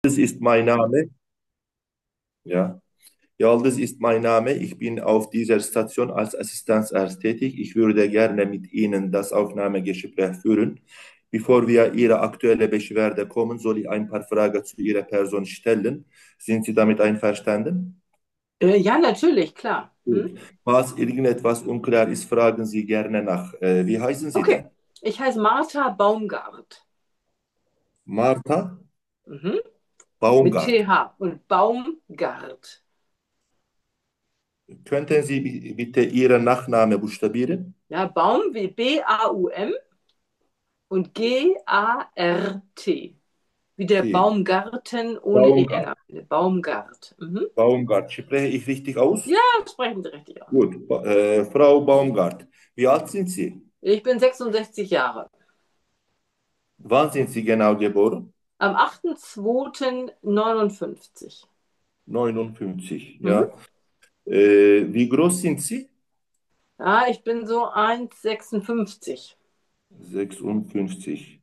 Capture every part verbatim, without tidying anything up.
Das ist mein Name. Ja. Yıldız ist mein Name. Ich bin auf dieser Station als Assistenzarzt tätig. Ich würde gerne mit Ihnen das Aufnahmegespräch führen. Bevor wir Ihre aktuelle Beschwerde kommen, soll ich ein paar Fragen zu Ihrer Person stellen. Sind Sie damit einverstanden? Äh, ja, natürlich, klar. Hm? Gut. Falls irgendetwas unklar ist, fragen Sie gerne nach. Äh, wie heißen Sie Okay, denn? ich heiße Martha Baumgart. Martha Mhm. Mit Baumgart. T H und Baumgart. Könnten Sie bi- bitte Ihren Nachnamen buchstabieren? Ja, Baum wie B A U M und G A R T. Wie der T. Baumgarten ohne E N Baumgart. am Ende. Baumgart. Mhm. Baumgart. Spreche ich richtig aus? Ja, sprechen Sie richtig aus. Gut, äh, Frau Baumgart, wie alt sind Sie? Ich bin sechsundsechzig Jahre. Wann sind Sie genau geboren? Am achter zweiter neunundfünfzig. neunundfünfzig, Mhm. ja. Äh, wie groß sind Sie? Ja, ich bin so eins Komma sechsundfünfzig. sechsundfünfzig.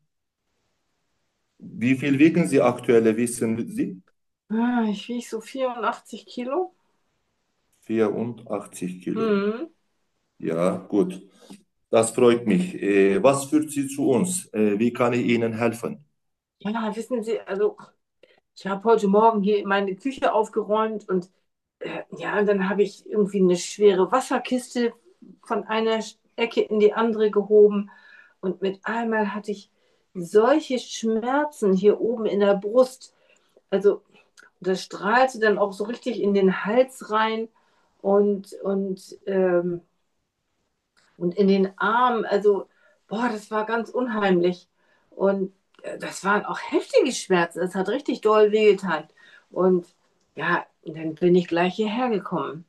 Wie viel wiegen Sie aktuell, wissen Sie? Ah, ich wiege so vierundachtzig Kilo. vierundachtzig Kilo. Mhm. Ja, gut. Das freut mich. Äh, was führt Sie zu uns? Äh, wie kann ich Ihnen helfen? Ja, wissen Sie, also ich habe heute Morgen hier meine Küche aufgeräumt und äh, ja, und dann habe ich irgendwie eine schwere Wasserkiste von einer Ecke in die andere gehoben und mit einmal hatte ich solche Schmerzen hier oben in der Brust. Also das strahlte dann auch so richtig in den Hals rein und, und, ähm, und in den Arm. Also, boah, das war ganz unheimlich. Und äh, das waren auch heftige Schmerzen. Es hat richtig doll wehgetan. Und ja, dann bin ich gleich hierher gekommen.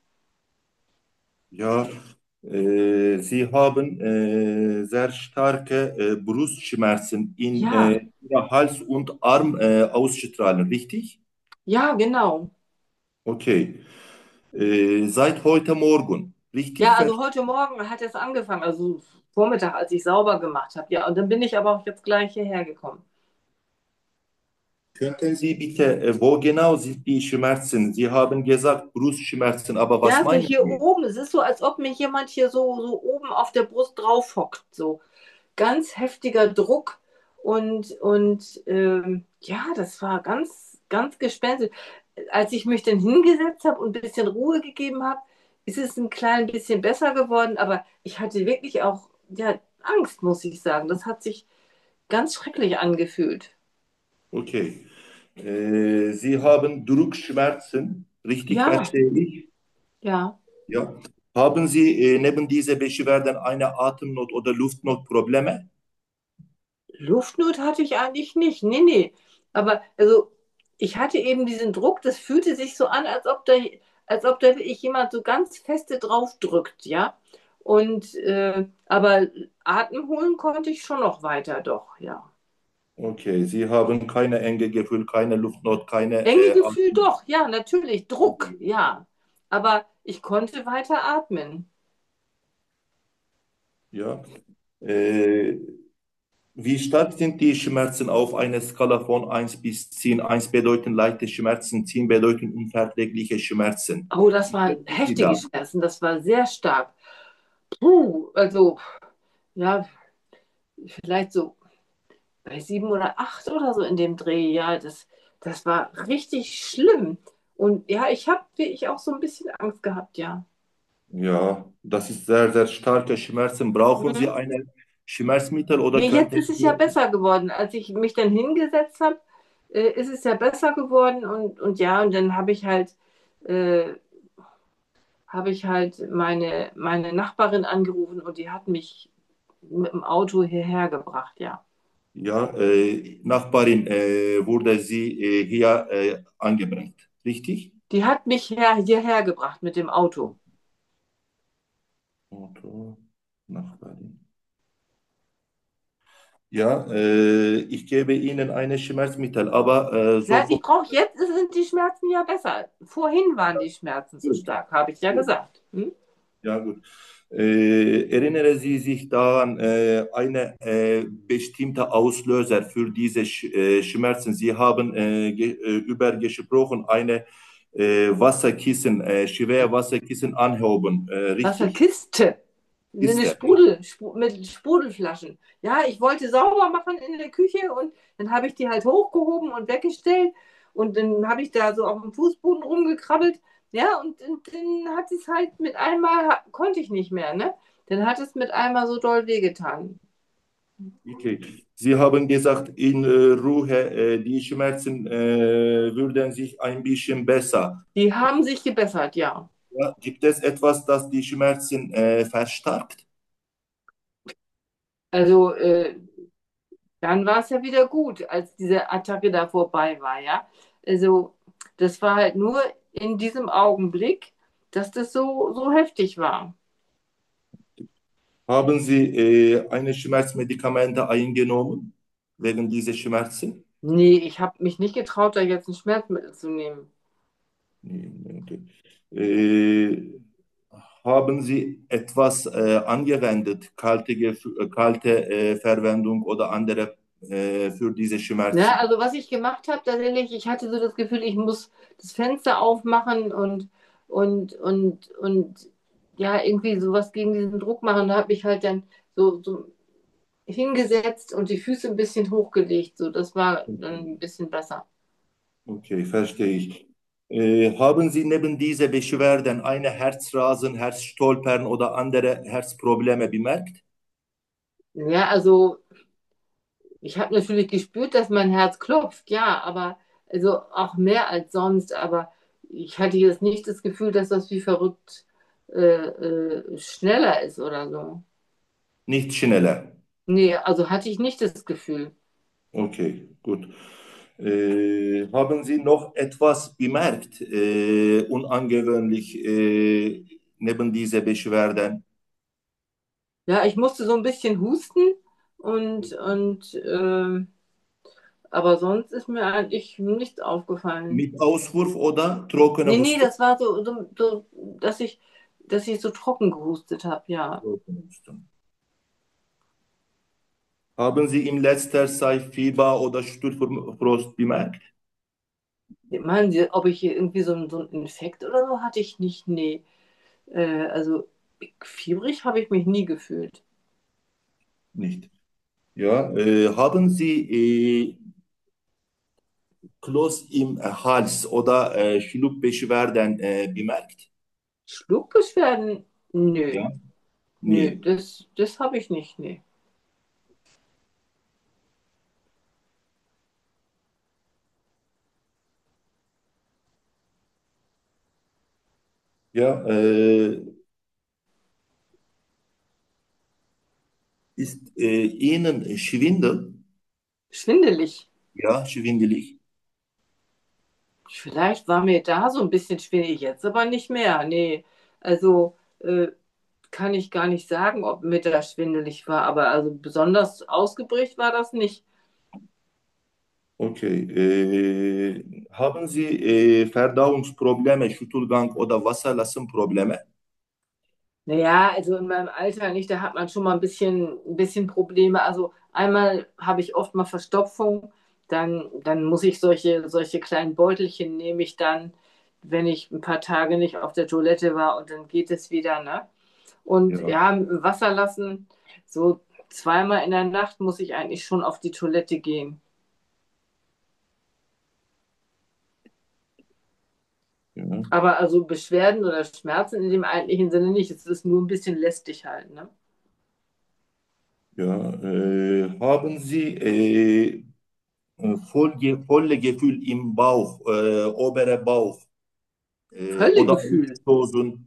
Ja, äh, Sie haben äh, sehr starke äh, Brustschmerzen in Ja, äh, Ihrer Hals- und Arm äh, ausstrahlen, richtig? ja, genau. Okay. Äh, seit heute Morgen, richtig? Ja, Ver- also heute Morgen hat es angefangen, also Vormittag, als ich sauber gemacht habe. Ja, und dann bin ich aber auch jetzt gleich hierher gekommen. Könnten Sie bitte, äh, wo genau sind die Schmerzen? Sie haben gesagt Brustschmerzen, aber was Ja, so meinen hier Sie? oben. Es ist so, als ob mir jemand hier so, so oben auf der Brust drauf hockt. So ganz heftiger Druck. Und, und ähm, ja, das war ganz, ganz gespenstisch. Als ich mich dann hingesetzt habe und ein bisschen Ruhe gegeben habe, ist es ein klein bisschen besser geworden. Aber ich hatte wirklich auch ja, Angst, muss ich sagen. Das hat sich ganz schrecklich angefühlt. Okay. Äh, Sie haben Druckschmerzen, richtig Ja, verstehe ich? ja. Ja. Haben Sie äh, neben dieser Beschwerden eine Atemnot- oder Luftnotprobleme? Luftnot hatte ich eigentlich nicht. Nee, nee. Aber also ich hatte eben diesen Druck, das fühlte sich so an, als ob da, als ob da wirklich jemand so ganz feste drauf drückt, ja. Und äh, aber Atem holen konnte ich schon noch weiter, doch, ja. Okay, Sie haben keine enge Gefühl, keine Luftnot, keine Enge äh, Gefühl, Atem. doch, ja, natürlich. Druck, Okay. ja. Aber ich konnte weiter atmen. Ja. Äh, wie stark sind die Schmerzen auf einer Skala von eins bis zehn? Eins bedeutet leichte Schmerzen, zehn bedeutet unverträgliche Schmerzen. Oh, das Wie waren schätzen Sie heftige da? Schmerzen, das war sehr stark. Puh, also, ja, vielleicht so bei sieben oder acht oder so in dem Dreh, ja, das, das war richtig schlimm. Und ja, ich habe ich auch so ein bisschen Angst gehabt, ja. Ja, das ist sehr, sehr starke Schmerzen. Brauchen Sie Mhm. eine Schmerzmittel oder Nee, jetzt könnten ist es ja Sie... besser geworden. Als ich mich dann hingesetzt habe, äh, ist es ja besser geworden und, und ja, und dann habe ich halt, äh, habe ich halt meine, meine Nachbarin angerufen und die hat mich mit dem Auto hierher gebracht, ja. Ja, äh, Nachbarin äh, wurde sie äh, hier äh, angebracht, richtig? Die hat mich her, hierher gebracht mit dem Auto. Auto, Nachbarin. Ja, äh, ich gebe Ihnen eine Schmerzmittel, aber äh, Ja, ich sofort. brauche jetzt sind die Schmerzen ja besser. Vorhin waren die Schmerzen so Gut, stark, habe ich ja gut. gesagt. Hm? Ja, gut. Äh, erinnern Sie sich daran, äh, eine äh, bestimmte Auslöser für diese Sch äh, Schmerzen? Sie haben äh, ge äh, über gesprochen, eine äh, Wasserkissen, äh, schwere Wasserkissen anhoben, äh, richtig? Wasserkiste. Eine Kiste, ja. Sprudel, Spru- mit Sprudelflaschen. Ja, ich wollte sauber machen in der Küche und dann habe ich die halt hochgehoben und weggestellt und dann habe ich da so auf dem Fußboden rumgekrabbelt. Ja, und, und dann hat es halt mit einmal, konnte ich nicht mehr, ne? Dann hat es mit einmal so doll wehgetan. Okay. Sie haben gesagt, in äh, Ruhe, äh, die Schmerzen äh, würden sich ein bisschen besser. Die haben sich gebessert, ja. Ja, gibt es etwas, das die Schmerzen äh, verstärkt? Also äh, dann war es ja wieder gut, als diese Attacke da vorbei war, ja. Also das war halt nur in diesem Augenblick, dass das so, so heftig war. Haben Sie äh, eine Schmerzmedikamente eingenommen wegen dieser Schmerzen? Nee, ich habe mich nicht getraut, da jetzt ein Schmerzmittel zu nehmen. Nee, nee, okay. Äh, haben Sie etwas äh, angewendet, kalte, Gef- äh, kalte äh, Verwendung oder andere äh, für diese Ja, Schmerzen? also was ich gemacht habe, tatsächlich, ich hatte so das Gefühl, ich muss das Fenster aufmachen und, und, und, und ja, irgendwie sowas gegen diesen Druck machen. Da habe ich halt dann so, so hingesetzt und die Füße ein bisschen hochgelegt. So, das war dann ein bisschen besser. Okay, verstehe ich. Äh, haben Sie neben dieser Beschwerden eine Herzrasen, Herzstolpern oder andere Herzprobleme bemerkt? Ja, also ich habe natürlich gespürt, dass mein Herz klopft, ja, aber also auch mehr als sonst, aber ich hatte jetzt nicht das Gefühl, dass das wie verrückt äh, äh, schneller ist oder so. Nicht schneller. Nee, also hatte ich nicht das Gefühl. Okay, gut. Äh, haben Sie noch etwas bemerkt, äh, unangewöhnlich, äh, neben dieser Beschwerden? Ja, ich musste so ein bisschen husten und, und ähm, aber sonst ist mir eigentlich nichts aufgefallen. Mit Auswurf oder trockene Nee, nee, Husten? das war so, so, so dass ich, dass ich so trocken gehustet habe, ja. Trockene Husten. Haben Sie in letzter Zeit Fieber oder Stuhlfrost bemerkt? Meinen Sie, ob ich hier irgendwie so, einen- so einen Infekt oder so hatte ich nicht? Nee. Äh, also fiebrig habe ich mich nie gefühlt. Nicht. Ja, äh, haben Sie äh, Kloß im Hals oder äh, Schluckbeschwerden äh, bemerkt? Schluckbeschwerden? Nö. Ja, Nö, nee. das, das habe ich nicht, nee. Ja, äh, ist äh, Ihnen Schwindel? Schwindelig. Ja, schwindelig. Vielleicht war mir da so ein bisschen schwindelig, jetzt aber nicht mehr. Nee. Also äh, kann ich gar nicht sagen, ob mir da schwindelig war, aber also besonders ausgeprägt war das nicht. Okay. Äh, haben Sie äh, Verdauungsprobleme, Stuhlgang oder Wasserlassenprobleme? Naja, also in meinem Alter nicht, da hat man schon mal ein bisschen, ein bisschen Probleme. Also einmal habe ich oft mal Verstopfung, dann, dann muss ich solche, solche kleinen Beutelchen nehme ich dann, wenn ich ein paar Tage nicht auf der Toilette war und dann geht es wieder, ne? Und Ja, ja, Wasser lassen, so zweimal in der Nacht muss ich eigentlich schon auf die Toilette gehen. ja, Aber also Beschwerden oder Schmerzen in dem eigentlichen Sinne nicht. Es ist nur ein bisschen lästig halt, ne? ja. Äh, haben Sie äh, voll, volle Gefühl im Bauch, äh, obere Bauch äh, oder Völlegefühl. Brusthosen?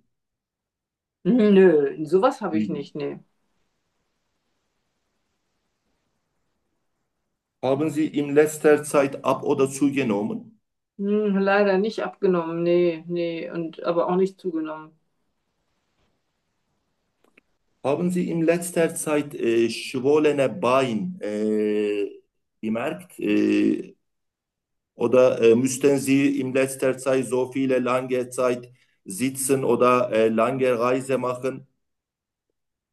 Nö, sowas habe ich Nee. nicht, nee. Haben Sie in letzter Zeit ab oder zugenommen? Hm, leider nicht abgenommen, nee, nee, und aber auch nicht zugenommen. Haben Sie in letzter Zeit äh, schwollene Beine äh, bemerkt? Äh, oder äh, müssten Sie in letzter Zeit so viele lange Zeit sitzen oder äh, lange Reise machen?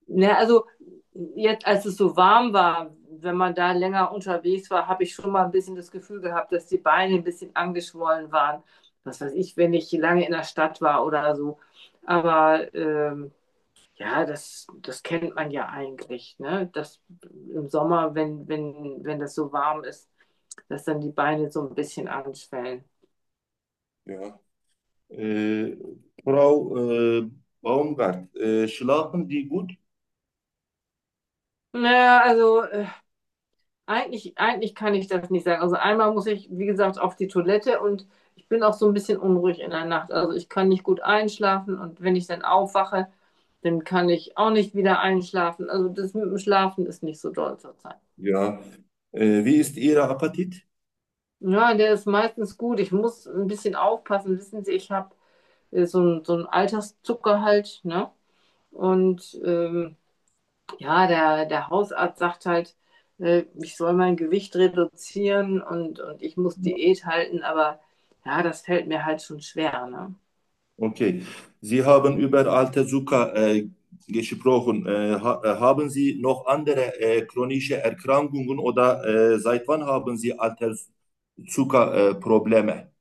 Ne, also jetzt, als es so warm war, wenn man da länger unterwegs war, habe ich schon mal ein bisschen das Gefühl gehabt, dass die Beine ein bisschen angeschwollen waren. Was weiß ich, wenn ich lange in der Stadt war oder so. Aber ähm, ja, das, das kennt man ja eigentlich, ne? Dass im Sommer, wenn, wenn, wenn das so warm ist, dass dann die Beine so ein bisschen anschwellen. Ja. Äh, Frau äh, Baumgart, äh, schlafen Sie gut? Naja, also äh, eigentlich, eigentlich kann ich das nicht sagen. Also einmal muss ich, wie gesagt, auf die Toilette und ich bin auch so ein bisschen unruhig in der Nacht. Also ich kann nicht gut einschlafen und wenn ich dann aufwache, dann kann ich auch nicht wieder einschlafen. Also das mit dem Schlafen ist nicht so doll zurzeit. Ja. Äh, wie ist Ihr Appetit? Ja, der ist meistens gut. Ich muss ein bisschen aufpassen. Wissen Sie, ich habe äh, so ein, so ein Alterszucker halt, ne? Und ähm, ja, der, der Hausarzt sagt halt, äh, ich soll mein Gewicht reduzieren und, und ich muss Diät halten, aber ja, das fällt mir halt schon schwer, ne? Okay. Sie haben über alte Zucker äh, gesprochen. Äh, ha äh, haben Sie noch andere äh, chronische Erkrankungen oder äh, seit wann haben Sie alte Zuckerprobleme? Äh, Probleme?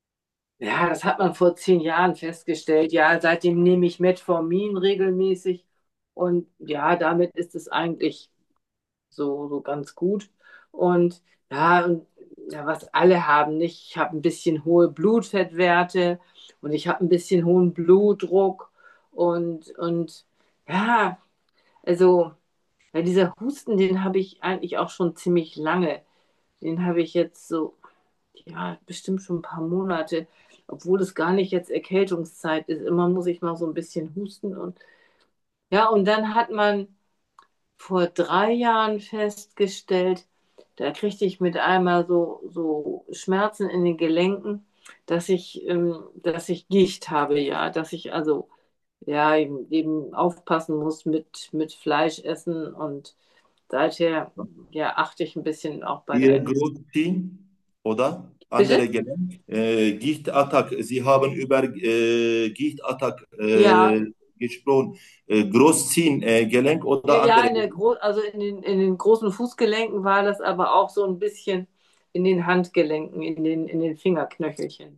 Ja, das hat man vor zehn Jahren festgestellt. Ja, seitdem nehme ich Metformin regelmäßig und ja, damit ist es eigentlich so, so ganz gut. Und ja, und ja, was alle haben, nicht? Ich habe ein bisschen hohe Blutfettwerte und ich habe ein bisschen hohen Blutdruck und, und ja, also ja, dieser Husten, den habe ich eigentlich auch schon ziemlich lange. Den habe ich jetzt so, ja, bestimmt schon ein paar Monate, obwohl es gar nicht jetzt Erkältungszeit ist. Immer muss ich mal so ein bisschen husten und ja, und dann hat man vor drei Jahren festgestellt, da kriegte ich mit einmal so, so Schmerzen in den Gelenken, dass ich, ähm, dass ich Gicht habe, ja, dass ich also ja eben, eben aufpassen muss mit, mit Fleisch essen und seither ja achte ich ein bisschen auch bei der Ihre Ernährung. Großziehen oder andere Bitte? Gelenk? Äh, Gichtattack. Sie haben über äh, Gichtattack Ja, äh, gesprochen. Äh, Großziehen, äh, Gelenk oder ja, andere in der Gelenk? Gro also in den, in den großen Fußgelenken war das aber auch so ein bisschen in den Handgelenken, in den, in den Fingerknöchelchen.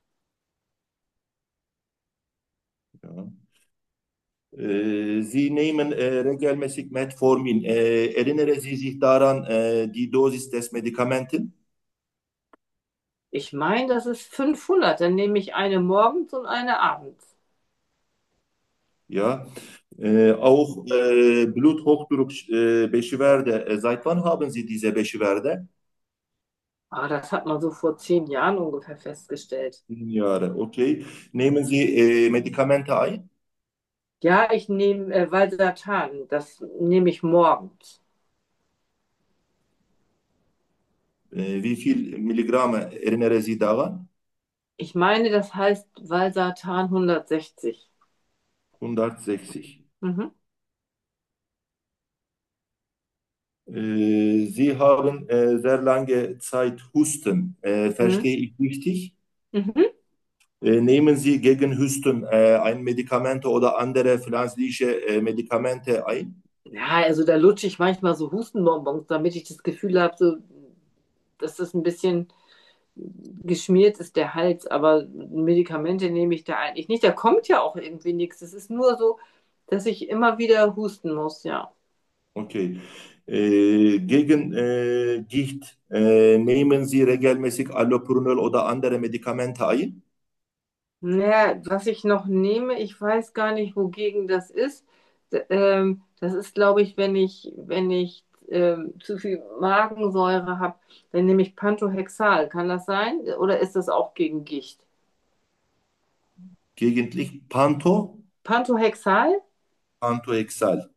Ja. Äh, Sie nehmen äh, regelmäßig Metformin. Äh, erinnern Sie sich daran, äh, die Dosis des Medikamenten? Ich meine, das ist fünfhundert. Dann nehme ich eine morgens und eine abends. Ja. Äh, auch äh, Bluthochdruckbeschwerde. Äh, Beschwerde. Äh, seit wann haben Sie diese Beschwerde? Ah, das hat man so vor zehn Jahren ungefähr festgestellt. Sieben Jahre, okay. Nehmen Sie äh, Medikamente ein? Ja, ich nehme äh, Valsartan. Das nehme ich morgens. Äh, wie viel Milligramm erinnere Sie daran? Ich meine, das heißt Valsartan hundertsechzig. hundertsechzig. Mhm. Äh, Sie haben äh, sehr lange Zeit Husten. Äh, Mhm. verstehe ich richtig? Mhm. Äh, nehmen Sie gegen Husten äh, ein Medikament oder andere pflanzliche äh, Medikamente ein? Ja, also da lutsche ich manchmal so Hustenbonbons, damit ich das Gefühl habe, so, dass das ein bisschen geschmiert ist, der Hals. Aber Medikamente nehme ich da eigentlich nicht. Da kommt ja auch irgendwie nichts. Es ist nur so, dass ich immer wieder husten muss, ja. Okay. Äh, gegen äh, Gicht äh, nehmen Sie regelmäßig Allopurinol oder andere Medikamente ein? Naja, was ich noch nehme, ich weiß gar nicht, wogegen das ist. D ähm, das ist, glaube ich, wenn ich, wenn ich ähm, zu viel Magensäure habe, dann nehme ich Pantlohexal. Kann das sein? Oder ist das auch gegen Gicht? Gelegentlich Panto, Pantlohexal? Pantohexal.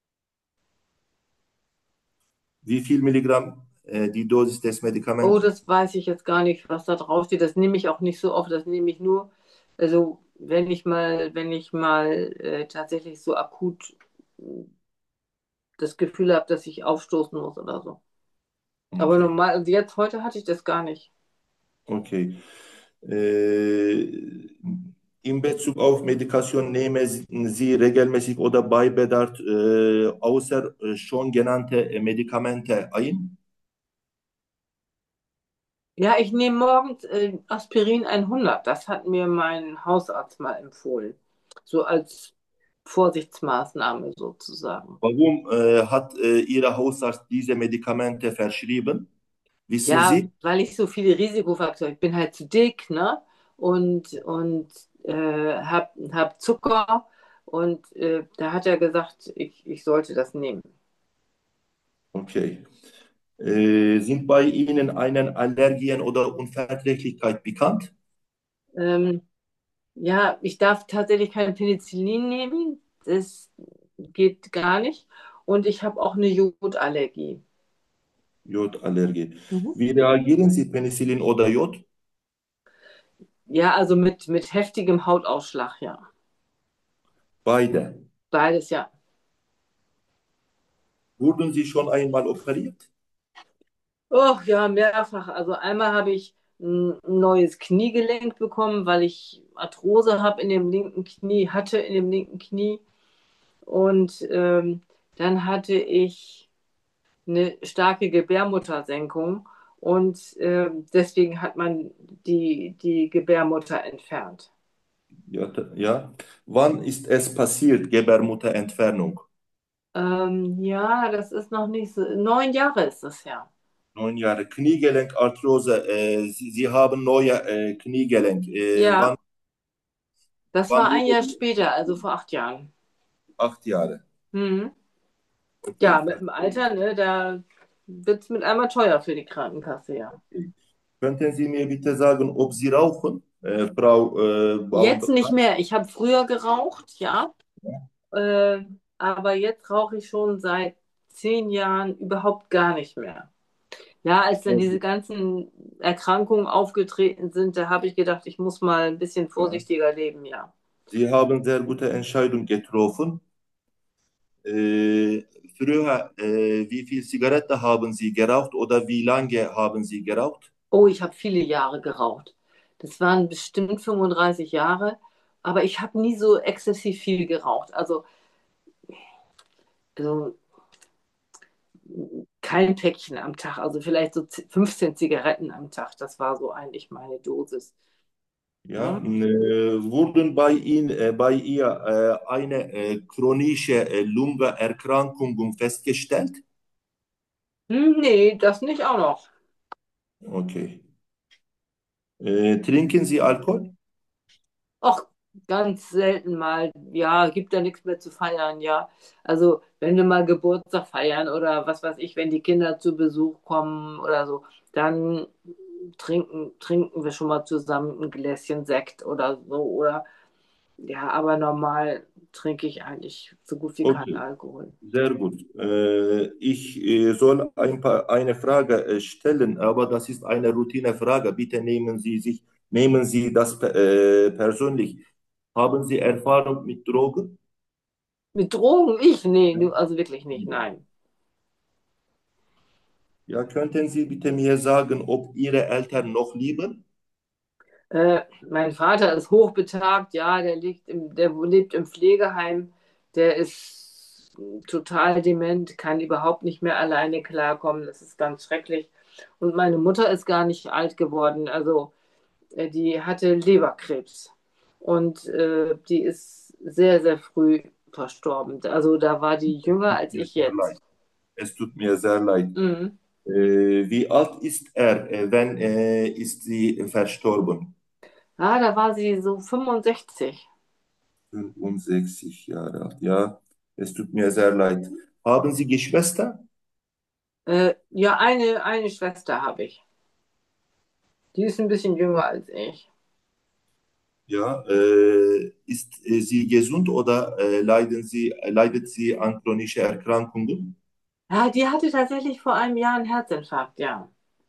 Wie viel Milligramm äh, die Dosis des Oh, Medikaments? das weiß ich jetzt gar nicht, was da drauf steht. Das nehme ich auch nicht so oft. Das nehme ich nur, also wenn ich mal, wenn ich mal äh, tatsächlich so akut äh, das Gefühl habe, dass ich aufstoßen muss oder so. Aber Okay, normal, also jetzt heute hatte ich das gar nicht. okay. Äh, in Bezug auf Medikation nehmen Sie regelmäßig oder bei Bedarf äh, außer äh, schon genannte äh, Medikamente ein? Ja, ich nehme morgens äh, Aspirin hundert. Das hat mir mein Hausarzt mal empfohlen. So als Vorsichtsmaßnahme sozusagen. Warum äh, hat äh, Ihr Hausarzt diese Medikamente verschrieben? Wissen Ja, Sie? weil ich so viele Risikofaktoren, ich bin halt zu dick, ne? Und, und äh, hab, hab Zucker. Und äh, da hat er gesagt, ich, ich sollte das nehmen. Okay. Äh, sind bei Ihnen einen Allergien oder Unverträglichkeit bekannt? Ähm, ja, ich darf tatsächlich kein Penicillin nehmen. Das geht gar nicht. Und ich habe auch eine Jodallergie. Jodallergie. Mhm. Wie reagieren Sie Penicillin oder Jod? Ja, also mit, mit heftigem Hautausschlag, ja. Beide. Beides, ja. Wurden Sie schon einmal operiert? Oh, ja, mehrfach. Also einmal habe ich ein neues Kniegelenk bekommen, weil ich Arthrose habe in dem linken Knie, hatte in dem linken Knie. Und ähm, dann hatte ich eine starke Gebärmuttersenkung und ähm, deswegen hat man die, die Gebärmutter entfernt. Ja, t- ja. Wann ist es passiert, Gebärmutterentfernung? Ähm, ja, das ist noch nicht so. Neun Jahre ist das ja. Neun Jahre. Kniegelenkarthrose. Äh, Sie, Sie haben neue äh, Kniegelenk. Äh, wann, Ja, das wann war ein wurde Jahr die später, also operiert? vor acht Jahren. Acht Jahre. Mhm. Okay, Ja, mit dem verstehe. Alter, ne, da wird es mit einmal teuer für die Krankenkasse, ja. Okay. Könnten Sie mir bitte sagen, ob Sie rauchen, äh, Frau äh, Jetzt nicht Baumgart? mehr. Ich habe früher geraucht, ja, äh, aber jetzt rauche ich schon seit zehn Jahren überhaupt gar nicht mehr. Ja, als dann diese ganzen Erkrankungen aufgetreten sind, da habe ich gedacht, ich muss mal ein bisschen Ja. vorsichtiger leben, ja. Sie haben sehr gute Entscheidung getroffen. Äh, früher, äh, wie viel Zigarette haben Sie geraucht oder wie lange haben Sie geraucht? Oh, ich habe viele Jahre geraucht. Das waren bestimmt fünfunddreißig Jahre, aber ich habe nie so exzessiv viel geraucht. Also, also kein Päckchen am Tag, also vielleicht so fünfzehn Zigaretten am Tag. Das war so eigentlich meine Dosis. Ja, Ne? äh, wurden bei Ihnen, äh, bei ihr äh, eine äh, chronische äh, Lungenerkrankung festgestellt? Hm, nee, das nicht auch noch. Okay. Äh, trinken Sie Alkohol? Ach, ganz selten mal. Ja, gibt ja nichts mehr zu feiern, ja. Also, wenn wir mal Geburtstag feiern oder was weiß ich, wenn die Kinder zu Besuch kommen oder so, dann trinken, trinken wir schon mal zusammen ein Gläschen Sekt oder so. Oder ja, aber normal trinke ich eigentlich so gut wie keinen Okay, Alkohol. sehr gut. Äh, ich äh, soll ein paar, eine Frage äh, stellen, aber das ist eine Routinefrage. Bitte nehmen Sie sich, nehmen Sie das äh, persönlich. Haben Sie Erfahrung mit Drogen? Mit Drogen? Ich? Nee, nu- also wirklich nicht, nein. Ja, könnten Sie bitte mir sagen, ob Ihre Eltern noch leben? Äh, mein Vater ist hochbetagt, ja, der liegt im, der lebt im Pflegeheim, der ist total dement, kann überhaupt nicht mehr alleine klarkommen, das ist ganz schrecklich. Und meine Mutter ist gar nicht alt geworden, also äh, die hatte Leberkrebs und äh, die ist sehr, sehr früh verstorben. Also da war die jünger als Mir ich sehr leid. jetzt. Es tut mir sehr leid. Mhm. Äh, wie alt ist er? Äh, wann äh, ist sie verstorben? Ah, da war sie so fünfundsechzig. fünfundsechzig Jahre alt. Ja, es tut mir sehr leid. Haben Sie Geschwister? Äh, ja, eine, eine Schwester habe ich. Die ist ein bisschen jünger als ich. Ja, äh, ist äh, sie gesund oder äh, leiden sie, äh, leidet sie an chronischen Erkrankungen? Ja, die hatte tatsächlich vor einem Jahr einen Herzinfarkt, ja.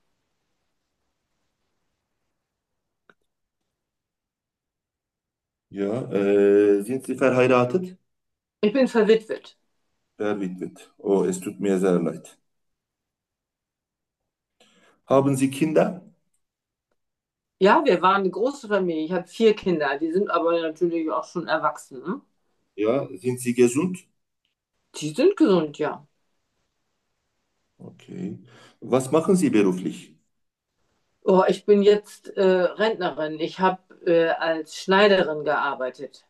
Ja, äh, sind Sie verheiratet? Ich bin verwitwet. Verwitwet. Oh, es tut mir sehr leid. Haben Sie Kinder? Ja, wir waren eine große Familie. Ich habe vier Kinder, die sind aber natürlich auch schon erwachsen. Ne? Ja, sind Sie gesund? Die sind gesund, ja. Okay. Was machen Sie beruflich? Oh, ich bin jetzt äh, Rentnerin. Ich habe äh, als Schneiderin gearbeitet.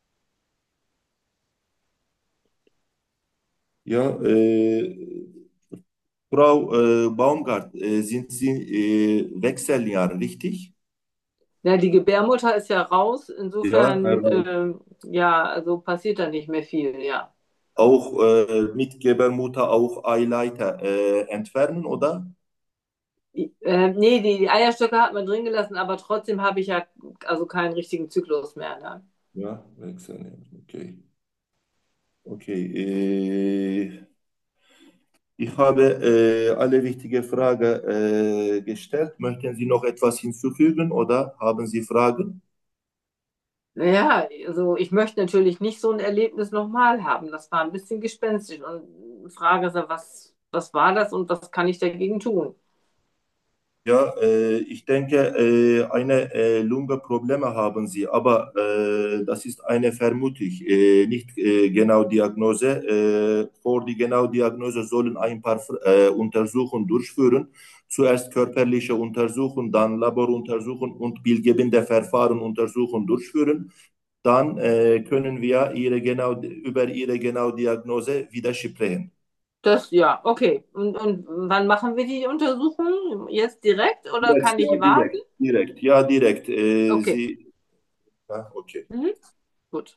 Ja, äh, Frau äh, Baumgart, äh, sind Sie äh, Wechseljahre, richtig? Ja, die Gebärmutter ist ja raus. Ja, Insofern, heraus. ähm, ja, also passiert da nicht mehr viel, ja. Auch äh, mit Gebärmutter auch Eileiter äh, entfernen, oder? Äh, nee, die, die Eierstöcke hat man drin gelassen, aber trotzdem habe ich ja also keinen richtigen Zyklus mehr. Ne? Ja, wechseln. Okay. Okay. Äh, ich habe äh, alle wichtige Fragen äh, gestellt. Möchten Sie noch etwas hinzufügen oder haben Sie Fragen? Naja, also ich möchte natürlich nicht so ein Erlebnis nochmal haben. Das war ein bisschen gespenstisch und die Frage ist ja, was, was war das und was kann ich dagegen tun? Ja, äh, ich denke, äh, eine äh, Lungenprobleme haben Sie, aber äh, das ist eine Vermutung, äh, nicht äh, genau Diagnose. Äh, vor die genau Diagnose sollen ein paar äh, Untersuchungen durchführen. Zuerst körperliche Untersuchung, dann Laboruntersuchung und bildgebende Verfahren Untersuchung durchführen. Dann äh, können wir ihre genau, über Ihre genau Diagnose wieder sprechen. Das, ja, okay. Und, und wann machen wir die Untersuchung? Jetzt direkt oder Direkt, kann ja, ich warten? direkt, direkt, ja, direkt. Äh, Okay. Sie, ja, okay. Mhm. Gut.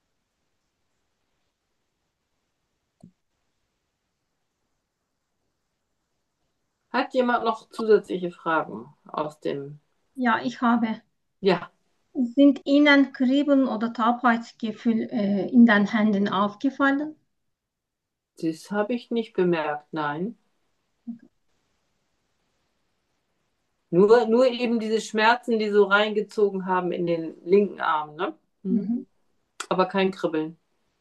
Hat jemand noch zusätzliche Fragen aus dem, Ja, ich habe. ja, Sind Ihnen Kribbeln oder Taubheitsgefühl äh, in den Händen aufgefallen? das habe ich nicht bemerkt, nein. Nur, nur eben diese Schmerzen, die so reingezogen haben in den linken Arm, ne? Mhm. Mhm. Aber kein Kribbeln.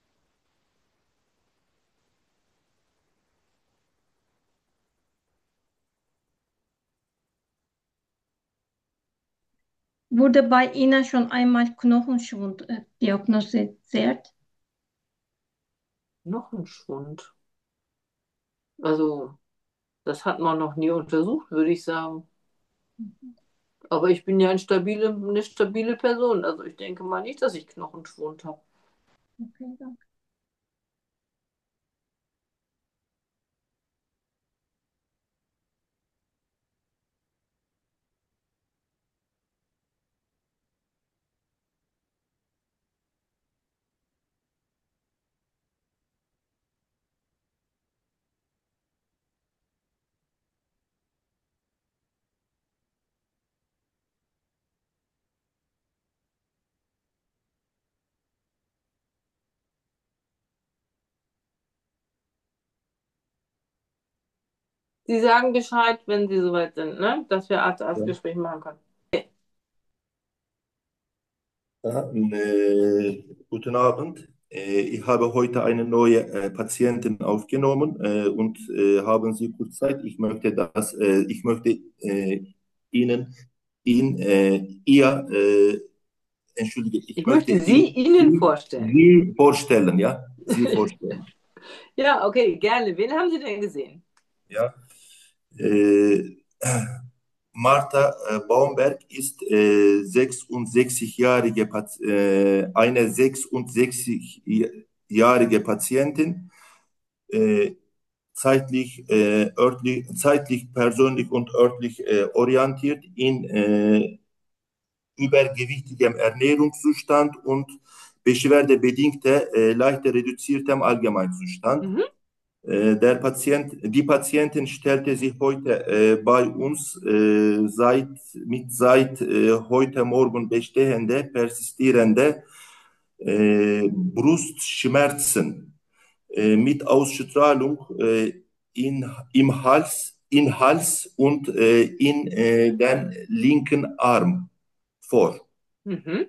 Wurde bei Ihnen schon einmal Knochenschwund äh, diagnostiziert? Knochenschwund. Also, das hat man noch nie untersucht, würde ich sagen. Aber ich bin ja eine stabile, eine stabile Person. Also ich denke mal nicht, dass ich Knochenschwund habe. Okay, danke. Sie sagen Bescheid, wenn Sie soweit sind, ne? Dass wir Ja. Arzt-Arzt-Gespräch machen können. Ja, äh, guten Abend. Äh, ich habe heute eine neue äh, Patientin aufgenommen äh, und äh, haben Sie kurz Zeit? Ich möchte das, äh, ich möchte äh, Ihnen, ihn, äh, ihr, äh, entschuldige, ich Ich möchte möchte Sie ihn, Ihnen ihn, vorstellen. Sie vorstellen, ja, Sie vorstellen, Ja, okay, gerne. Wen haben Sie denn gesehen? ja. Äh, Martha äh, Baumberg ist äh, sechsundsechzigjährige Pat äh, eine sechsundsechzigjährige Patientin, äh, zeitlich, äh, örtlich, zeitlich, persönlich und örtlich äh, orientiert in äh, übergewichtigem Ernährungszustand und beschwerdebedingte äh, leichte reduziertem Allgemeinzustand. Mhm, Äh, Der Patient, die Patientin stellte sich heute äh, bei uns äh, seit, mit seit äh, heute Morgen bestehende, persistierende äh, Brustschmerzen äh, mit Ausstrahlung äh, in, im Hals, in Hals und äh, in äh, den linken Arm vor. mhm,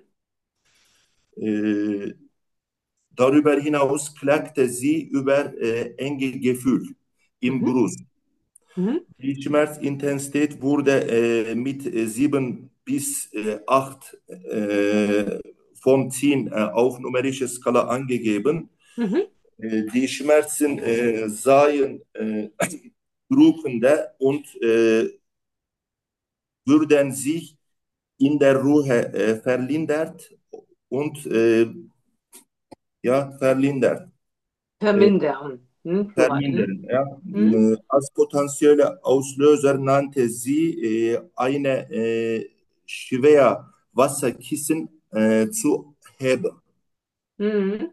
Äh, Darüber hinaus klagte sie über äh, enge Gefühl im mhm, Brust. mhm, Die Schmerzintensität wurde äh, mit äh, sieben bis äh, acht äh, von zehn äh, auf numerische Skala angegeben. Mhm. Äh, die Schmerzen äh, seien äh, drückende und äh, würden sich in der Ruhe äh, verlindert und äh, ja, verlindert. Äh, Vermindern. Hm, Plural. Hm? vermindern. Ja. Hm? Äh, Als potenzielle Auslöser nannte sie äh, eine äh, schwer Wasserkissen äh, zu heben. Mhm.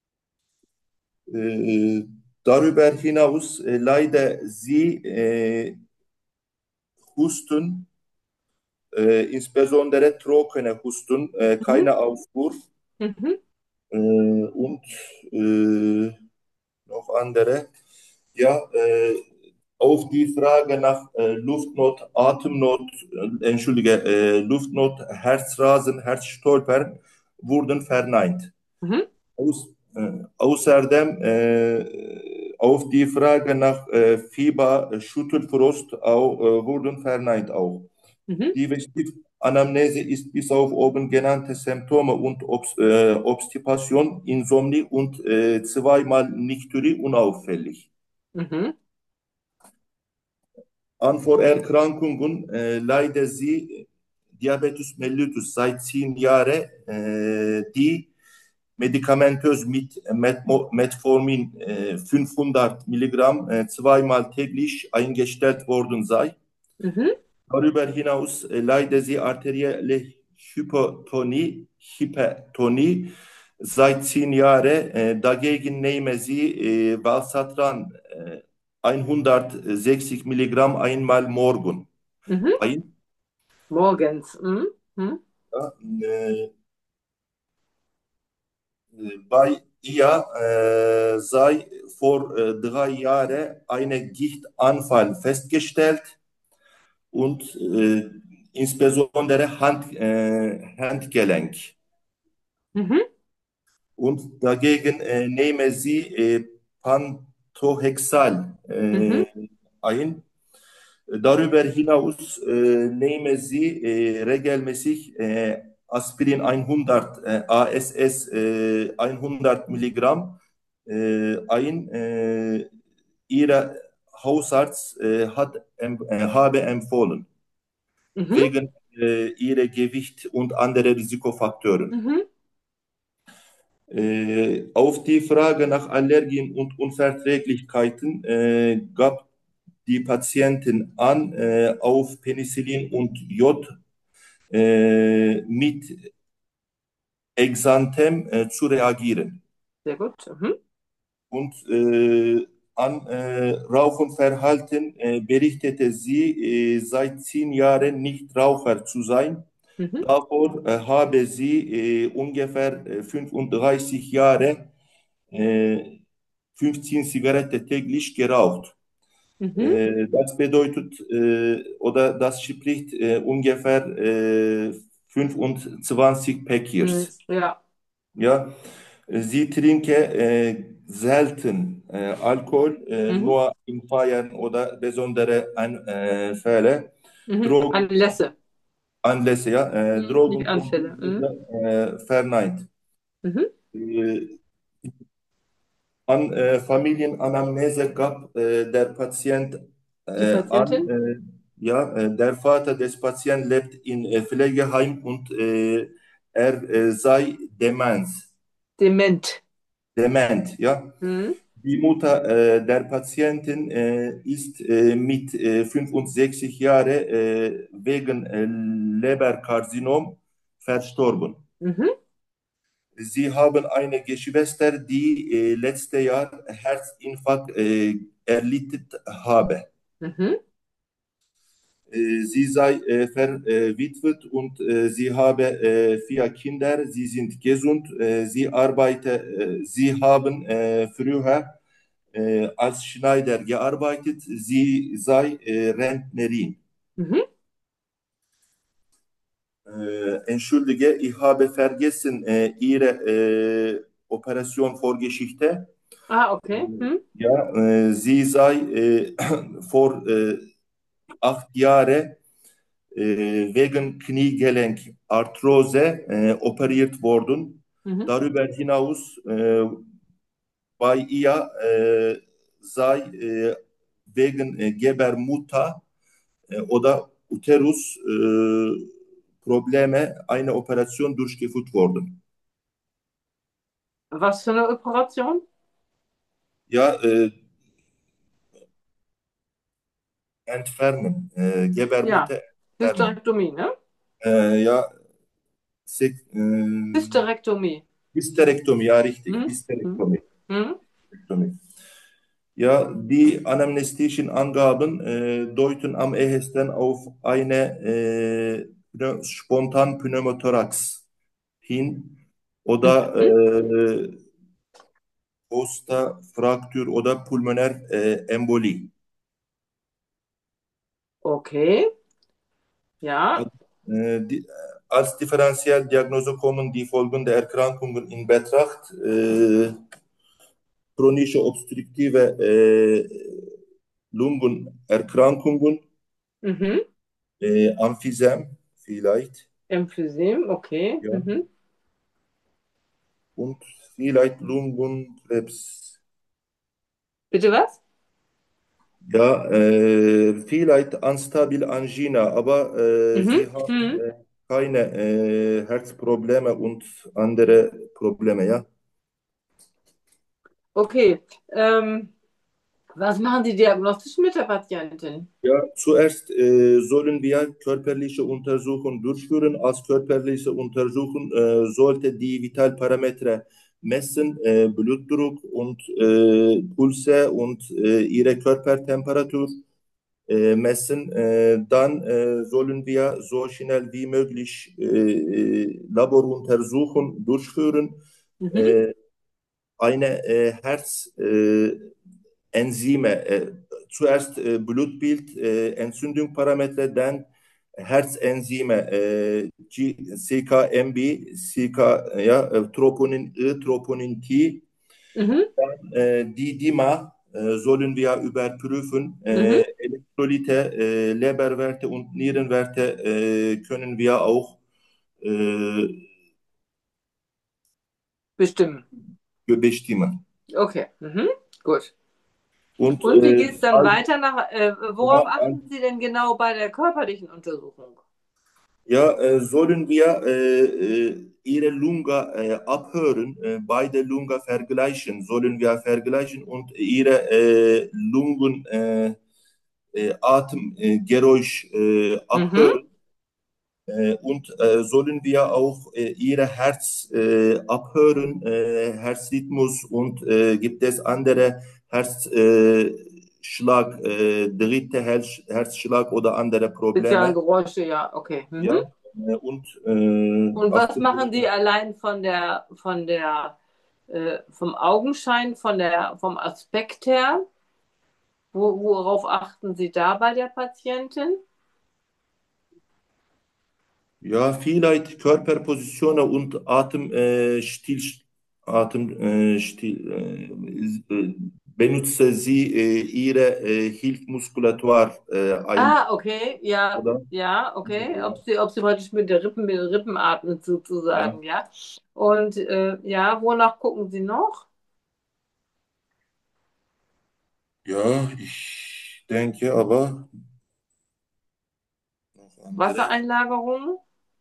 Äh, darüber hinaus äh, leide sie äh, Husten, äh, insbesondere trockene Husten, äh, Mhm. keine Auswurf Mhm. äh, und äh, noch andere. Ja, äh, auf die Frage nach äh, Luftnot, Atemnot, äh, entschuldige, äh, Luftnot, Herzrasen, Herzstolpern wurden verneint. Mhm. Aus, äh, außerdem äh, auf die Frage nach äh, Fieber, äh, Schüttelfrost auch, äh, wurden verneint auch. Mhm. Die Anamnese ist bis auf oben genannte Symptome und Obst, äh, Obstipation, Insomnie und äh, zweimal Nichtürie unauffällig. Mhm. An Vorerkrankungen äh, leidet sie Diabetes mellitus seit zehn Jahren, äh, die medikamentös mit Metformin äh, fünfhundert Milligramm äh, zweimal täglich eingestellt worden sei. Mhm. Darüber hinaus äh, leidet sie arterielle Hypotonie, Hypertonie seit zehn Jahren. Äh, dagegen nehme sie äh, Valsatran äh, hundertsechzig Milligramm einmal morgen Mhm. ein. Morgens. Mhm. Mhm. Ja, äh, bei ihr äh, sei vor äh, drei Jahren ein Gichtanfall festgestellt und äh, insbesondere Hand, äh, Handgelenk. Mhm. Und dagegen äh, nehme sie äh, Pantofexal äh, Mhm. ein. Darüber hinaus äh, nehme sie äh, regelmäßig äh, Aspirin hundert, äh, A S S äh, hundert Milligramm äh, ein. Äh, ihr Hausarzt äh, hat, äh, habe empfohlen, Mhm. wegen äh, ihrer Gewicht und andere Risikofaktoren. Mhm. Äh, auf die Frage nach Allergien und Unverträglichkeiten äh, gab die Patientin an, äh, auf Penicillin und Jod äh, mit Exanthem äh, zu reagieren. Sehr gut. Mhm. Und äh, an äh, Rauchenverhalten äh, berichtete sie äh, seit zehn Jahren nicht Raucher zu sein. Mhm. Davor äh, habe sie äh, ungefähr äh, fünfunddreißig Jahre äh, fünfzehn Zigaretten täglich geraucht. Mhm. Äh, das bedeutet, äh, oder das spricht äh, ungefähr äh, fünfundzwanzig Mhm. Päckers. Ja. Ja, sie trinke äh, selten äh, Alkohol, äh, Mhm. nur in Feiern oder besondere An äh, Fälle. Mhm. Drogen, Anlässe. Anlässe, ja, äh, Mhm. Nicht Drogenkonsum Anfälle. Mhm. wurde äh, verneint. Mhm. Äh, An äh, Familienanamnese gab äh, der Patient Die äh, an, Patientin? äh, ja, äh, der Vater des Patienten lebt in äh, Pflegeheim und äh, er äh, sei Demenz, Dement. dement, ja. Mhm. Die Mutter äh, der Patientin äh, ist äh, mit äh, fünfundsechzig Jahren äh, wegen äh, Leberkarzinom verstorben. Mhm. Sie haben eine Geschwister, die äh, letztes Jahr Herzinfarkt äh, erlitten habe. Mhm. Äh, sie sei äh, verwitwet und äh, sie habe äh, vier Kinder. Sie sind gesund. Äh, sie arbeite, äh, sie haben äh, früher äh, als Schneider gearbeitet. Sie sei äh, Rentnerin. Mhm. Äh, entschuldige, ich habe vergessen äh, Ihre äh, Operation Vorgeschichte. Ah, okay. Mhm. Ja, äh, sie sei äh, vor äh, acht Jahren äh, wegen Kniegelenkarthrose äh, operiert worden. Mhm. Darüber hinaus äh, bei ihr äh, sei äh, wegen äh, Gebärmutter äh, oder Uterus äh, Probleme eine Operation durchgeführt worden. Was für eine Operation? Ja, äh, entfernen, äh, Ja, Gebärmutter entfernen. Hysterektomie, ne? Äh, ja, Sek äh, Hysterektomie. Hysterektomie, ja richtig, Mhm. Mhm. Hysterektomie. Mhm. Hysterektomie. Ja, die anamnestischen Angaben äh, deuten am ehesten auf eine äh, Pneu- spontan Pneumothorax hin oder Mhm. äh, Osterfraktur oder Pulmonär äh, Embolie. Okay, ja. Äh, die, als Differentialdiagnose kommen die folgenden Erkrankungen in Betracht. Äh, chronische obstruktive äh, Lungenerkrankungen, Mhm. äh, Emphysem vielleicht, Emphysem, okay. ja, Mhm. und vielleicht Lungenkrebs. Bitte was? Ja, äh, vielleicht Unstable Angina, aber äh, Mhm. sie haben Mhm. äh, keine äh, Herzprobleme und andere Probleme, ja. Okay. Ähm, was machen Sie diagnostisch mit der Patientin? Ja, zuerst äh, sollen wir körperliche Untersuchungen durchführen. Als körperliche Untersuchung äh, sollte die Vitalparameter messen, äh, Blutdruck und äh, Pulse und äh, ihre Körpertemperatur äh, messen. Äh, dann äh, sollen wir so schnell wie möglich äh, äh, Laboruntersuchungen durchführen. Mhm. Äh, eine äh, Herz, äh, Enzyme, äh, zuerst äh, Blutbild, äh, Entzündungsparameter, dann Herzenzyme, äh, C K M B, C K, ja, äh, Troponin I, Troponin T, Mhm. äh, die D I M A äh, sollen wir überprüfen. Äh, Mhm. Elektrolyte, äh, Leberwerte und Nierenwerte äh, können wir auch äh, Bestimmen. bestimmen. Okay. Mhm. Gut. Und Und wie äh, geht es dann also, weiter nach, äh, worauf ja, achten Sie denn genau bei der körperlichen Untersuchung? Ja, äh, sollen wir äh, äh, ihre Lunge äh, abhören, äh, beide Lunge vergleichen, sollen wir vergleichen und ihre äh, Lungen äh, äh, Atemgeräusch äh, Mhm. abhören äh, und äh, sollen wir auch äh, ihre Herz äh, abhören, äh, Herzrhythmus und äh, gibt es andere Herzschlag, äh, Schlag, äh, dritte Herz, Herzschlag oder andere Probleme? Spezialgeräusche, ja, okay. Ja, Mhm. äh, und äh, Und was achten machen die allein von der, von der, äh, vom Augenschein, von der, vom Aspekt her? Wo, worauf achten Sie da bei der Patientin? ja, vielleicht Körperpositionen und Atem, äh, still, Atem, äh, still, äh, äh, benutze sie äh, ihre äh, Hilfsmuskulatur äh, ein, Ah, okay, ja, oder? ja, okay. Ob sie, ob sie praktisch mit der Rippen, mit den Rippen atmet, Ja, sozusagen, ja. Und äh, ja, wonach gucken Sie noch? ja, ich denke aber noch andere. Wassereinlagerungen?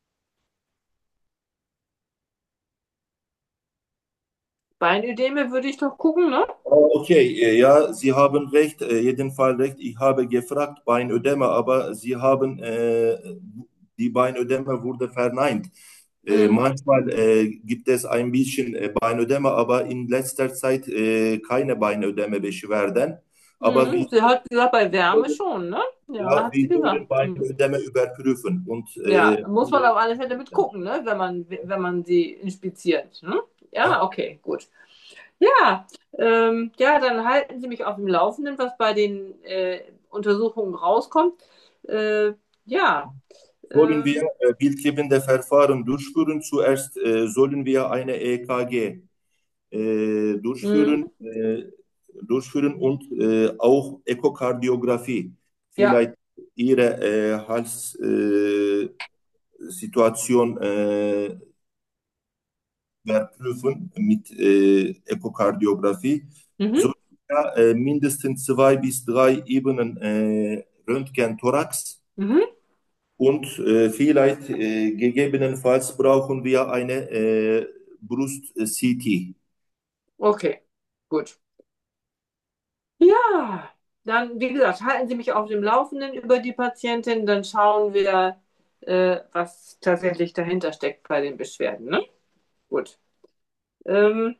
Beinödeme würde ich doch gucken, ne? Oh, okay, äh, ja, Sie haben recht, äh, jedenfalls recht. Ich habe gefragt Beinödeme, aber Sie haben äh, die Beinödeme wurde verneint. Äh, Mhm. manchmal äh, gibt es ein bisschen äh, Beinödeme, aber in letzter Zeit äh, keine Beinödeme-Beschwerden. Aber wir, Mhm. Sie hat gesagt, bei Wärme schon, ne? Ja, ja, hat sie wir sollen gesagt. Mhm. Beinödeme überprüfen und Ja, äh, muss man andere. auf alle Fälle mit gucken, ne? Wenn man, wenn man sie inspiziert. Ne? Ja, Ja, okay, gut. Ja, ähm, ja, dann halten Sie mich auf dem Laufenden, was bei den äh, Untersuchungen rauskommt. Äh, ja, sollen wir ähm, äh, bildgebende Verfahren durchführen. Zuerst äh, sollen wir eine E K G äh, durchführen, mhm. äh, durchführen und äh, auch Echokardiographie. Ja, Vielleicht ihre äh, Halssituation äh, Situation, äh, überprüfen mit äh, Echokardiographie. Mhm. So ja, äh, mindestens zwei bis drei Ebenen äh, Röntgen-Thorax Mhm. und äh, vielleicht äh, gegebenenfalls brauchen wir eine äh, Brust-C T. Okay, gut. Ja, dann, wie gesagt, halten Sie mich auf dem Laufenden über die Patientin, dann schauen wir, äh, was tatsächlich dahinter steckt bei den Beschwerden, ne? Gut. Ähm,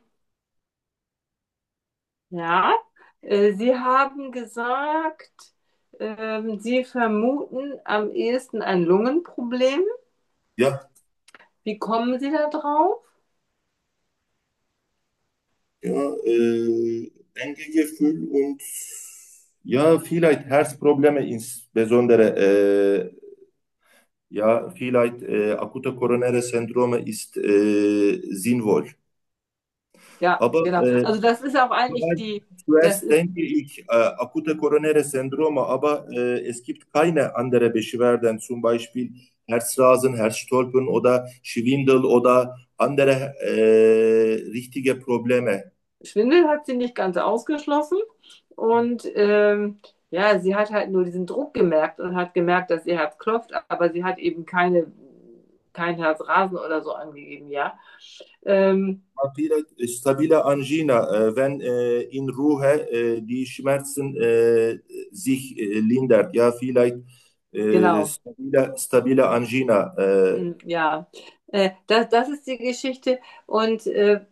ja, äh, Sie haben gesagt, ähm, Sie vermuten am ehesten ein Lungenproblem. Ja, Wie kommen Sie da drauf? ja, äh, enge Gefühl und ja, vielleicht Herzprobleme insbesondere. Äh, ja, vielleicht äh, akute koronare Syndrome ist äh, sinnvoll. Ja, Aber genau. äh, Also das ist auch eigentlich zuerst, die, das zuerst ist denke ich äh, akute koronare Syndrome, aber äh, es gibt keine andere Beschwerden, zum Beispiel Herzrasen, Herzstolpen oder Schwindel oder andere äh, richtige Probleme. Schwindel hat sie nicht ganz ausgeschlossen. Und ähm, ja, sie hat halt nur diesen Druck gemerkt und hat gemerkt, dass ihr Herz klopft, aber sie hat eben keine, kein Herzrasen oder so angegeben, ja. Ähm, Stabile, stabile Angina, äh, wenn äh, in Ruhe äh, die Schmerzen äh, sich äh, lindert, ja, vielleicht äh, genau. stabile, stabile Angina. Äh, Mm, ja, äh, das, das ist die Geschichte. Und äh,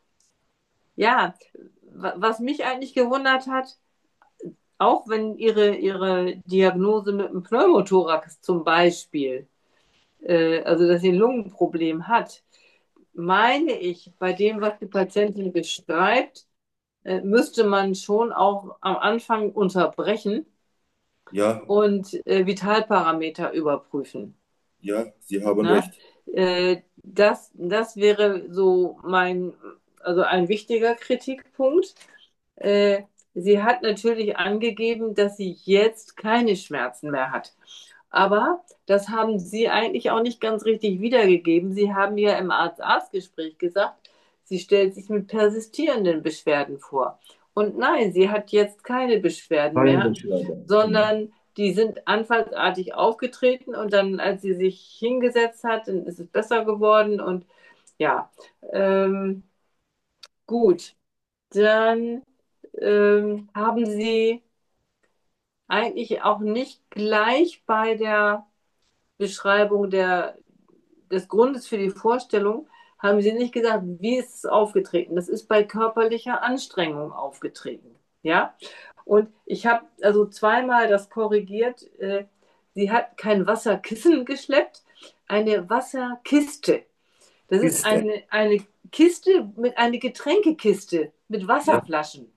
ja, wa- was mich eigentlich gewundert hat, auch wenn ihre, ihre Diagnose mit einem Pneumothorax zum Beispiel, äh, also dass sie ein Lungenproblem hat, meine ich, bei dem, was die Patientin beschreibt, äh, müsste man schon auch am Anfang unterbrechen ja, und äh, Vitalparameter überprüfen. ja, Sie haben Ne? recht. Äh, das, das wäre so mein, also ein wichtiger Kritikpunkt. Äh, sie hat natürlich angegeben, dass sie jetzt keine Schmerzen mehr hat. Aber das haben Sie eigentlich auch nicht ganz richtig wiedergegeben. Sie haben ja im Arzt-Arzt-Gespräch gesagt, sie stellt sich mit persistierenden Beschwerden vor. Und nein, sie hat jetzt keine Beschwerden Keine mehr, Beschwerde. Genau. sondern die sind anfallsartig aufgetreten und dann, als sie sich hingesetzt hat, dann ist es besser geworden. Und ja, ähm, gut, dann ähm, haben Sie eigentlich auch nicht gleich bei der Beschreibung der, des Grundes für die Vorstellung, haben Sie nicht gesagt, wie ist es aufgetreten? Das ist bei körperlicher Anstrengung aufgetreten. Ja? Und ich habe also zweimal das korrigiert. Äh, sie hat kein Wasserkissen geschleppt, eine Wasserkiste. Das ist Kiste. eine, eine Kiste mit einer Getränkekiste mit Ja, Wasserflaschen.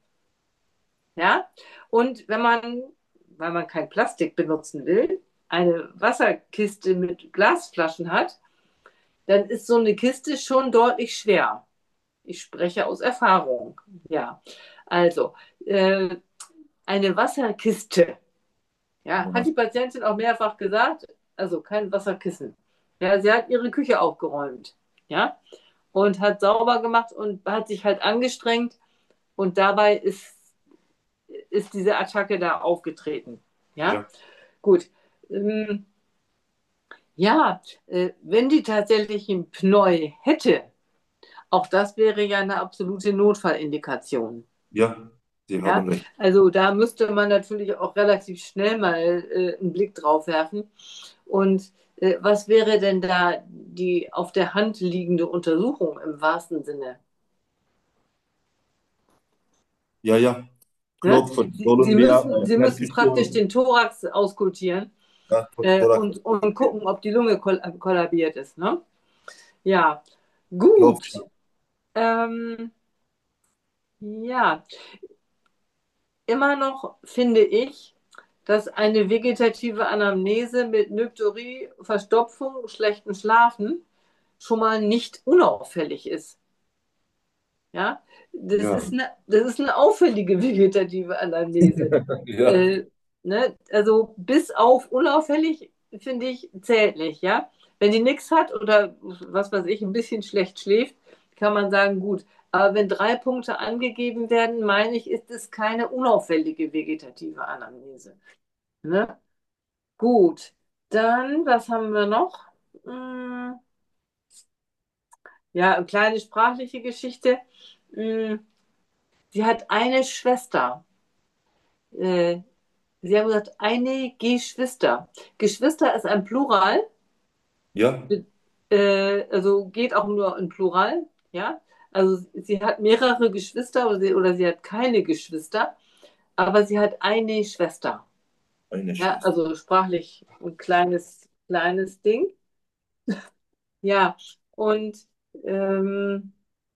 Ja? Und wenn man, weil man kein Plastik benutzen will, eine Wasserkiste mit Glasflaschen hat, dann ist so eine Kiste schon deutlich schwer. Ich spreche aus Erfahrung. Ja, also äh, eine Wasserkiste. Ja, hat ja, die Patientin auch mehrfach gesagt. Also kein Wasserkissen. Ja, sie hat ihre Küche aufgeräumt. Ja, und hat sauber gemacht und hat sich halt angestrengt. Und dabei ist, ist diese Attacke da aufgetreten. Ja, ja, gut. Ähm, ja, äh, wenn die tatsächlich ein Pneu hätte, auch das wäre ja eine absolute Notfallindikation. ja, Sie Ja, haben recht. also da müsste man natürlich auch relativ schnell mal äh, einen Blick drauf werfen. Und äh, was wäre denn da die auf der Hand liegende Untersuchung im wahrsten Sinne? Ja, ja, Ne? Klopfen. Sie, Sollen Sie wir müssen, äh, Sie müssen praktisch Perkussion, den Thorax auskultieren ja, äh, Thorax, und, und gucken, ob die Lunge koll kollabiert ist. Ne? Ja, gut. Klopfen. Ähm, ja, immer noch finde ich, dass eine vegetative Anamnese mit Nykturie, Verstopfung, schlechtem Schlafen schon mal nicht unauffällig ist. Ja, das Ja, ist eine, das ist eine auffällige vegetative Anamnese. ja, Äh, Ne? Also bis auf unauffällig, finde ich, zählt nicht, ja. Wenn die nichts hat oder was weiß ich, ein bisschen schlecht schläft, kann man sagen, gut. Aber wenn drei Punkte angegeben werden, meine ich, ist es keine unauffällige vegetative Anamnese. Ne? Gut. Dann, was haben wir noch? Hm, ja, eine kleine sprachliche Geschichte. Hm, sie hat eine Schwester. Äh, Sie haben gesagt, eine Geschwister. Geschwister ist ein Plural, Ja, äh, also geht auch nur in Plural, ja. Also sie hat mehrere Geschwister oder sie, oder sie hat keine Geschwister, aber sie hat eine Schwester. eine Ja, Schwester. also sprachlich ein kleines, kleines Ding. Ja, und ähm,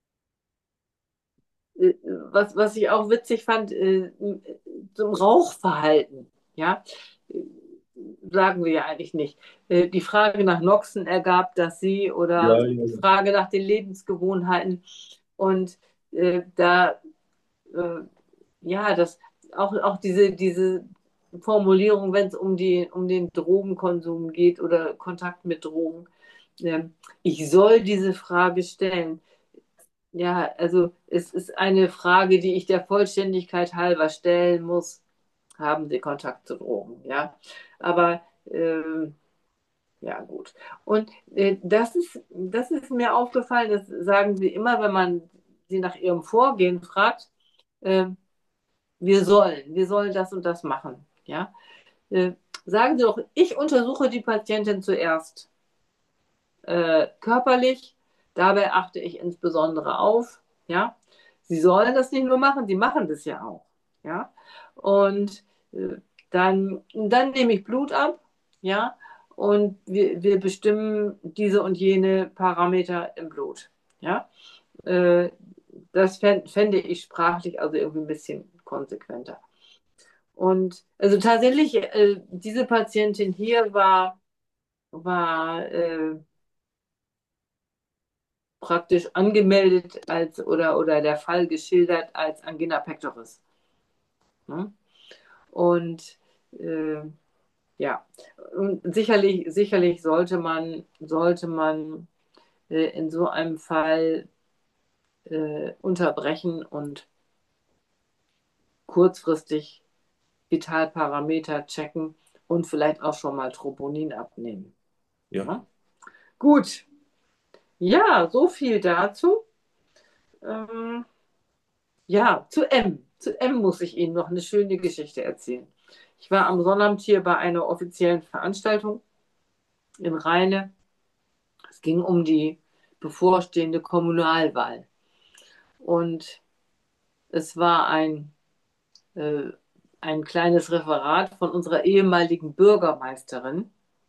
äh, was, was ich auch witzig fand, äh, zum Rauchverhalten, ja, äh, sagen wir ja eigentlich nicht. Äh, Die Frage nach Noxen ergab, dass sie Ja, oder ja, die ja. Frage nach den Lebensgewohnheiten und äh, da, äh, ja, das auch, auch diese, diese Formulierung, wenn es um die, um den Drogenkonsum geht oder Kontakt mit Drogen. Ähm, ich soll diese Frage stellen. Ja, also es ist eine Frage, die ich der Vollständigkeit halber stellen muss. Haben Sie Kontakt zu Drogen? Ja, aber ähm, ja, gut. Und äh, das ist, das ist mir aufgefallen, das sagen Sie immer, wenn man Sie nach Ihrem Vorgehen fragt, äh, wir sollen, wir sollen das und das machen. Ja, äh, sagen Sie doch, ich untersuche die Patientin zuerst äh, körperlich. Dabei achte ich insbesondere auf, ja. Sie sollen das nicht nur machen, sie machen das ja auch, ja. Und äh, dann, dann nehme ich Blut ab, ja, und wir, wir bestimmen diese und jene Parameter im Blut, ja. Äh, das fänd, fände ich sprachlich also irgendwie ein bisschen konsequenter. Und also tatsächlich, äh, diese Patientin hier war, war äh, praktisch angemeldet als oder, oder der Fall geschildert als Angina pectoris. Ne? Und äh, ja, und sicherlich, sicherlich sollte man, sollte man äh, in so einem Fall äh, unterbrechen und kurzfristig Vitalparameter checken und vielleicht auch schon mal Troponin abnehmen. Ja. Ne? Gut, ja, so viel dazu. Ähm, Ja, zu M. Zu M muss ich Ihnen noch eine schöne Geschichte erzählen. Ich war am Sonnabend hier bei einer offiziellen Veranstaltung in Rheine. Es ging um die bevorstehende Kommunalwahl. Und es war ein, äh, ein kleines Referat von unserer ehemaligen Bürgermeisterin.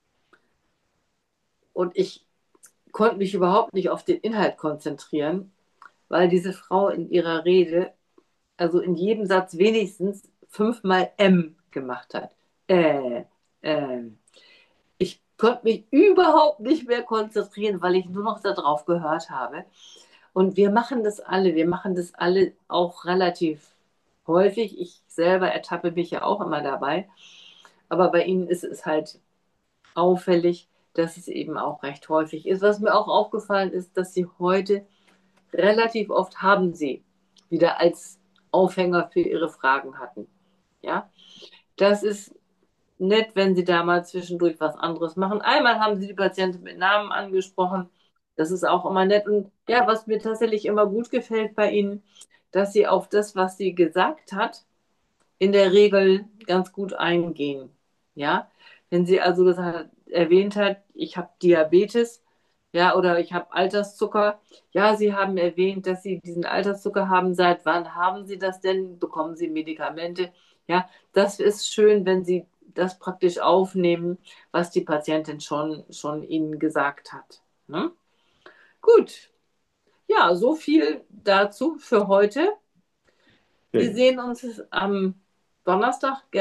Und ich konnte mich überhaupt nicht auf den Inhalt konzentrieren, weil diese Frau in ihrer Rede, also in jedem Satz wenigstens fünfmal M gemacht hat. Äh, ähm, ich konnte mich überhaupt nicht mehr konzentrieren, weil ich nur noch darauf gehört habe. Und wir machen das alle, wir machen das alle auch relativ häufig. Ich selber ertappe mich ja auch immer dabei. Aber bei Ihnen ist es halt auffällig, dass es eben auch recht häufig ist. Was mir auch aufgefallen ist, dass Sie heute relativ oft haben Sie wieder als Aufhänger für Ihre Fragen hatten. Ja, das ist nett, wenn Sie da mal zwischendurch was anderes machen. Einmal haben Sie die Patientin mit Namen angesprochen. Das ist auch immer nett. Und ja, was mir tatsächlich immer gut gefällt bei Ihnen, dass Sie auf das, was sie gesagt hat, in der Regel ganz gut eingehen. Ja, wenn sie also gesagt, erwähnt hat, ich habe Diabetes, ja, oder ich habe Alterszucker. Ja, Sie haben erwähnt, dass Sie diesen Alterszucker haben. Seit wann haben Sie das denn? Bekommen Sie Medikamente? Ja, das ist schön, wenn Sie das praktisch aufnehmen, was die Patientin schon, schon Ihnen gesagt hat. Ne? Gut, ja, so viel dazu für heute. Wir Okay. sehen uns am Donnerstag.